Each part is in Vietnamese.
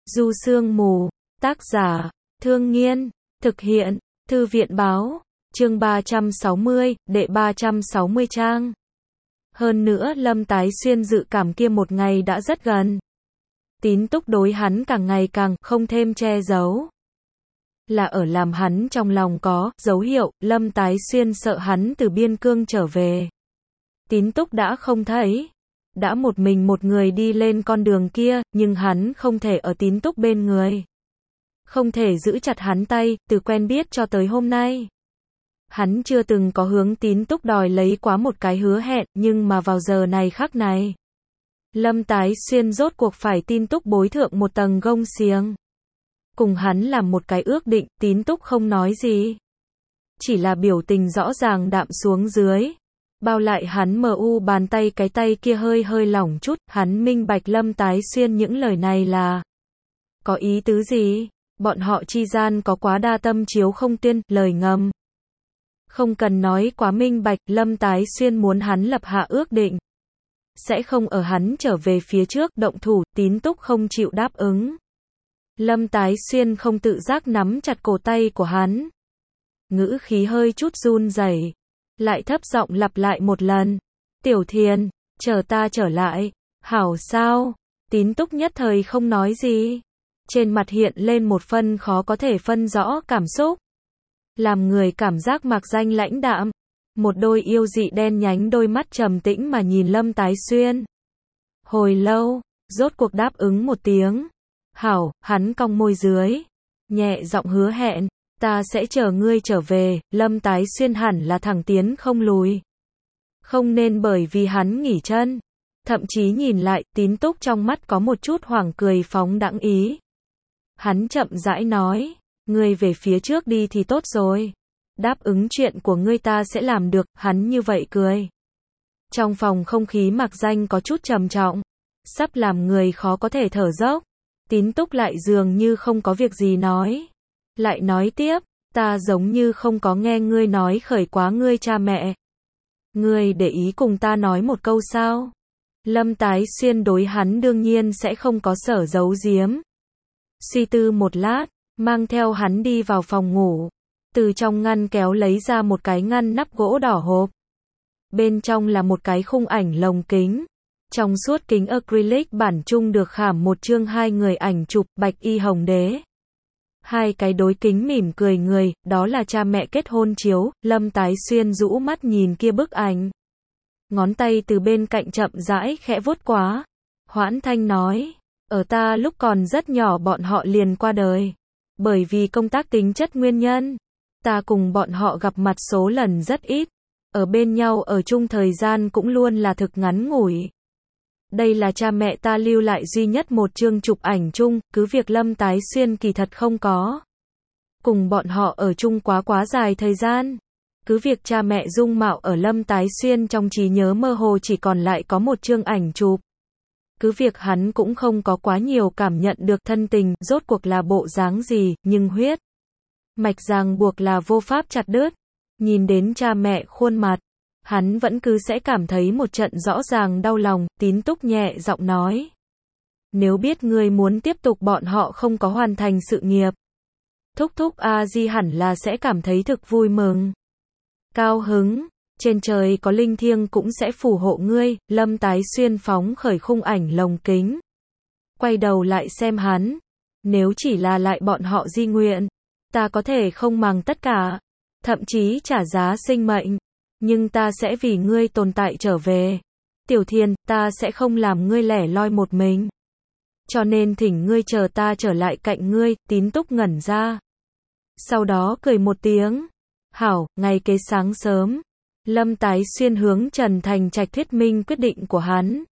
Du Sương Mù, tác giả, Thương Nghiên, thực hiện, Thư viện báo, chương 360, đệ 360 trang. Hơn nữa Lâm Tái Xuyên dự cảm kia một ngày đã rất gần. Tín Túc đối hắn càng ngày càng không thêm che giấu. Là ở làm hắn trong lòng có dấu hiệu, Lâm Tái Xuyên sợ hắn từ biên cương trở về. Tín Túc đã không thấy. Đã một mình một người đi lên con đường kia, nhưng hắn không thể ở Tín Túc bên người. Không thể giữ chặt hắn tay, từ quen biết cho tới hôm nay. Hắn chưa từng có hướng Tín Túc đòi lấy quá một cái hứa hẹn, nhưng mà vào giờ này khắc này. Lâm Tái Xuyên rốt cuộc phải Tín Túc bối thượng một tầng gông xiềng. Cùng hắn làm một cái ước định, Tín Túc không nói gì. Chỉ là biểu tình rõ ràng đạm xuống dưới. Bao lại hắn mờ u bàn tay, cái tay kia hơi hơi lỏng chút, hắn minh bạch Lâm Tái Xuyên những lời này là có ý tứ gì, bọn họ chi gian có quá đa tâm chiếu không tuyên, lời ngầm. Không cần nói quá minh bạch, Lâm Tái Xuyên muốn hắn lập hạ ước định. Sẽ không ở hắn trở về phía trước động thủ, Tín Túc không chịu đáp ứng. Lâm Tái Xuyên không tự giác nắm chặt cổ tay của hắn. Ngữ khí hơi chút run rẩy. Lại thấp giọng lặp lại một lần. Tiểu Thiền, chờ ta trở lại. Hảo sao? Tín Túc nhất thời không nói gì. Trên mặt hiện lên một phân khó có thể phân rõ cảm xúc. Làm người cảm giác mạc danh lãnh đạm. Một đôi yêu dị đen nhánh đôi mắt trầm tĩnh mà nhìn Lâm Tái Xuyên. Hồi lâu, rốt cuộc đáp ứng một tiếng. Hảo, hắn cong môi dưới. Nhẹ giọng hứa hẹn. Ta sẽ chờ ngươi trở về, Lâm Tái Xuyên hẳn là thẳng tiến không lùi. Không nên bởi vì hắn nghỉ chân. Thậm chí nhìn lại, Tín Túc trong mắt có một chút hoảng cười phóng đãng ý. Hắn chậm rãi nói, ngươi về phía trước đi thì tốt rồi. Đáp ứng chuyện của ngươi ta sẽ làm được, hắn như vậy cười. Trong phòng không khí mạc danh có chút trầm trọng. Sắp làm người khó có thể thở dốc. Tín Túc lại dường như không có việc gì nói. Lại nói tiếp, ta giống như không có nghe ngươi nói khởi quá ngươi cha mẹ. Ngươi để ý cùng ta nói một câu sao? Lâm Tái Xuyên đối hắn đương nhiên sẽ không có sở giấu giếm. Suy tư một lát, mang theo hắn đi vào phòng ngủ. Từ trong ngăn kéo lấy ra một cái ngăn nắp gỗ đỏ hộp. Bên trong là một cái khung ảnh lồng kính. Trong suốt kính acrylic bản chung được khảm một chương hai người ảnh chụp Bạch Y Hồng Đế. Hai cái đối kính mỉm cười người, đó là cha mẹ kết hôn chiếu. Lâm Tái Xuyên rũ mắt nhìn kia bức ảnh. Ngón tay từ bên cạnh chậm rãi khẽ vuốt quá. Hoãn thanh nói, ở ta lúc còn rất nhỏ bọn họ liền qua đời. Bởi vì công tác tính chất nguyên nhân, ta cùng bọn họ gặp mặt số lần rất ít. Ở bên nhau ở chung thời gian cũng luôn là thực ngắn ngủi. Đây là cha mẹ ta lưu lại duy nhất một chương chụp ảnh chung, cứ việc Lâm Tái Xuyên kỳ thật không có cùng bọn họ ở chung quá dài thời gian. Cứ việc cha mẹ dung mạo ở Lâm Tái Xuyên trong trí nhớ mơ hồ chỉ còn lại có một chương ảnh chụp. Cứ việc hắn cũng không có quá nhiều cảm nhận được thân tình, rốt cuộc là bộ dáng gì, nhưng huyết mạch ràng buộc là vô pháp chặt đứt. Nhìn đến cha mẹ khuôn mặt, hắn vẫn cứ sẽ cảm thấy một trận rõ ràng đau lòng. Tín Túc nhẹ giọng nói. Nếu biết ngươi muốn tiếp tục bọn họ không có hoàn thành sự nghiệp. Thúc thúc A-di hẳn là sẽ cảm thấy thực vui mừng. Cao hứng, trên trời có linh thiêng cũng sẽ phù hộ ngươi. Lâm Tái Xuyên phóng khởi khung ảnh lồng kính. Quay đầu lại xem hắn. Nếu chỉ là lại bọn họ di nguyện, ta có thể không màng tất cả. Thậm chí trả giá sinh mệnh. Nhưng ta sẽ vì ngươi tồn tại trở về. Tiểu Thiền, ta sẽ không làm ngươi lẻ loi một mình. Cho nên thỉnh ngươi chờ ta trở lại cạnh ngươi. Tín Túc ngẩn ra. Sau đó cười một tiếng. Hảo, ngày kế sáng sớm. Lâm Tái Xuyên hướng Trần Thành Trạch thuyết minh quyết định của hắn.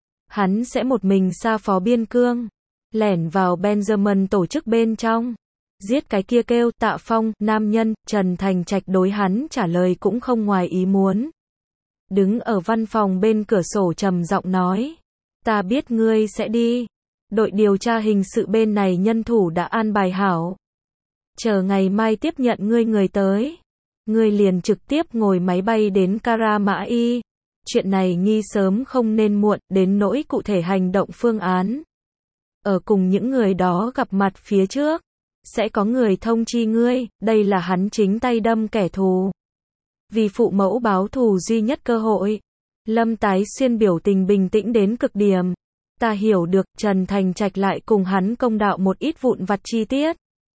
Hắn sẽ một mình xa phó biên cương. Lẻn vào Benjamin tổ chức bên trong. Giết cái kia kêu Tạ Phong, nam nhân. Trần Thành Trạch đối hắn trả lời cũng không ngoài ý muốn. Đứng ở văn phòng bên cửa sổ trầm giọng nói. Ta biết ngươi sẽ đi. Đội điều tra hình sự bên này nhân thủ đã an bài hảo. Chờ ngày mai tiếp nhận ngươi người tới. Ngươi liền trực tiếp ngồi máy bay đến Karamai. Chuyện này nghi sớm không nên muộn, đến nỗi cụ thể hành động phương án. ở cùng những người đó gặp mặt phía trước. Sẽ có người thông chi ngươi, đây là hắn chính tay đâm kẻ thù. Vì phụ mẫu báo thù duy nhất cơ hội. Lâm Tái Xuyên biểu tình bình tĩnh đến cực điểm. Ta hiểu được, Trần Thành Trạch lại cùng hắn công đạo một ít vụn vặt chi tiết.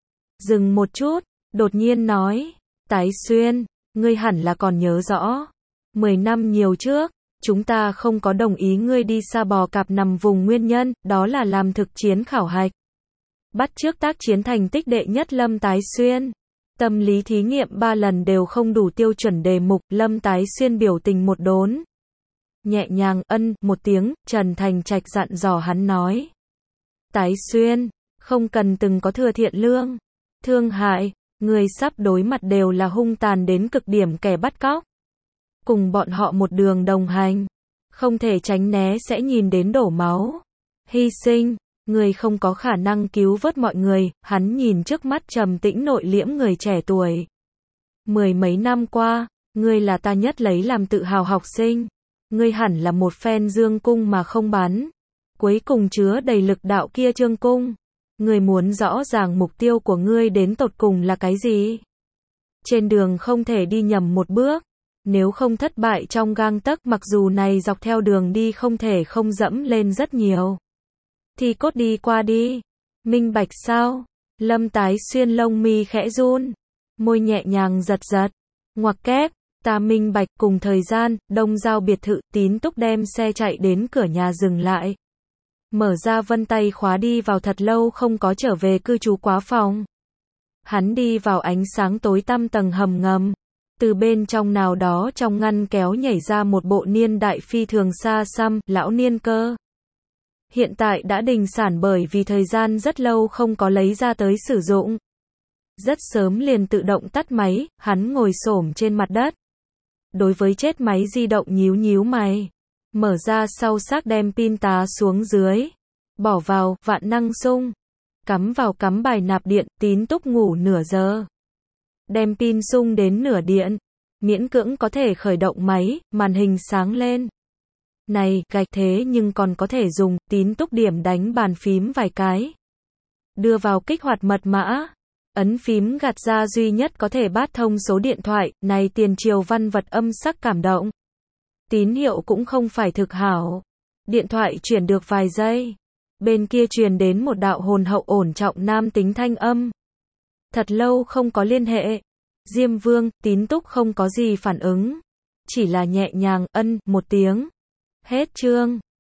Dừng một chút, đột nhiên nói, Tái Xuyên, ngươi hẳn là còn nhớ rõ. 10 năm nhiều trước, chúng ta không có đồng ý ngươi đi Sa Bò Cạp nằm vùng nguyên nhân, đó là làm thực chiến khảo hạch. Bắt chước tác chiến thành tích đệ nhất Lâm Tái Xuyên. Tâm lý thí nghiệm 3 lần đều không đủ tiêu chuẩn đề mục, Lâm Tái Xuyên biểu tình một đốn. Nhẹ nhàng một tiếng, Trần Thành Trạch dặn dò hắn nói. Tái Xuyên, không cần từng có thừa thiện lương, thương hại, người sắp đối mặt đều là hung tàn đến cực điểm kẻ bắt cóc. Cùng bọn họ một đường đồng hành, không thể tránh né sẽ nhìn đến đổ máu, hy sinh, người không có khả năng cứu vớt mọi người, hắn nhìn trước mắt trầm tĩnh nội liễm người trẻ tuổi. 10 mấy năm qua, ngươi là ta nhất lấy làm tự hào học sinh. Ngươi hẳn là một phen dương cung mà không bắn. Cuối cùng chứa đầy lực đạo kia chương cung. Ngươi muốn rõ ràng mục tiêu của ngươi đến tột cùng là cái gì? Trên đường không thể đi nhầm một bước. Nếu không thất bại trong gang tấc, mặc dù này dọc theo đường đi không thể không dẫm lên rất nhiều. Thì cốt đi qua đi. Minh bạch sao? Lâm Tái Xuyên lông mi khẽ run. Môi nhẹ nhàng giật giật. Ngoặc kép. Ta minh bạch. Cùng thời gian, Đông Giao biệt thự, Tín Túc đem xe chạy đến cửa nhà dừng lại. Mở ra vân tay khóa đi vào thật lâu không có trở về cư trú quá phòng. Hắn đi vào ánh sáng tối tăm tầng hầm ngầm. Từ bên trong nào đó trong ngăn kéo nhảy ra một bộ niên đại phi thường xa xăm, lão niên cơ. Hiện tại đã đình sản bởi vì thời gian rất lâu không có lấy ra tới sử dụng. Rất sớm liền tự động tắt máy, hắn ngồi xổm trên mặt đất. Đối với chết máy di động nhíu nhíu mày. Mở ra sau xác đem pin tá xuống dưới. Bỏ vào, vạn năng sung. Cắm vào cắm bài nạp điện, Tín Túc ngủ nửa giờ. Đem pin sung đến nửa điện. Miễn cưỡng có thể khởi động máy, màn hình sáng lên. Này, gạch thế nhưng còn có thể dùng, Tín Túc điểm đánh bàn phím vài cái. Đưa vào kích hoạt mật mã. Ấn phím gạt ra duy nhất có thể bát thông số điện thoại, này tiền triều văn vật âm sắc cảm động. Tín hiệu cũng không phải thực hảo. Điện thoại chuyển được vài giây. Bên kia truyền đến một đạo hồn hậu ổn trọng nam tính thanh âm. Thật lâu không có liên hệ. Diêm Vương, Tín Túc không có gì phản ứng. Chỉ là nhẹ nhàng, một tiếng. Hết chương.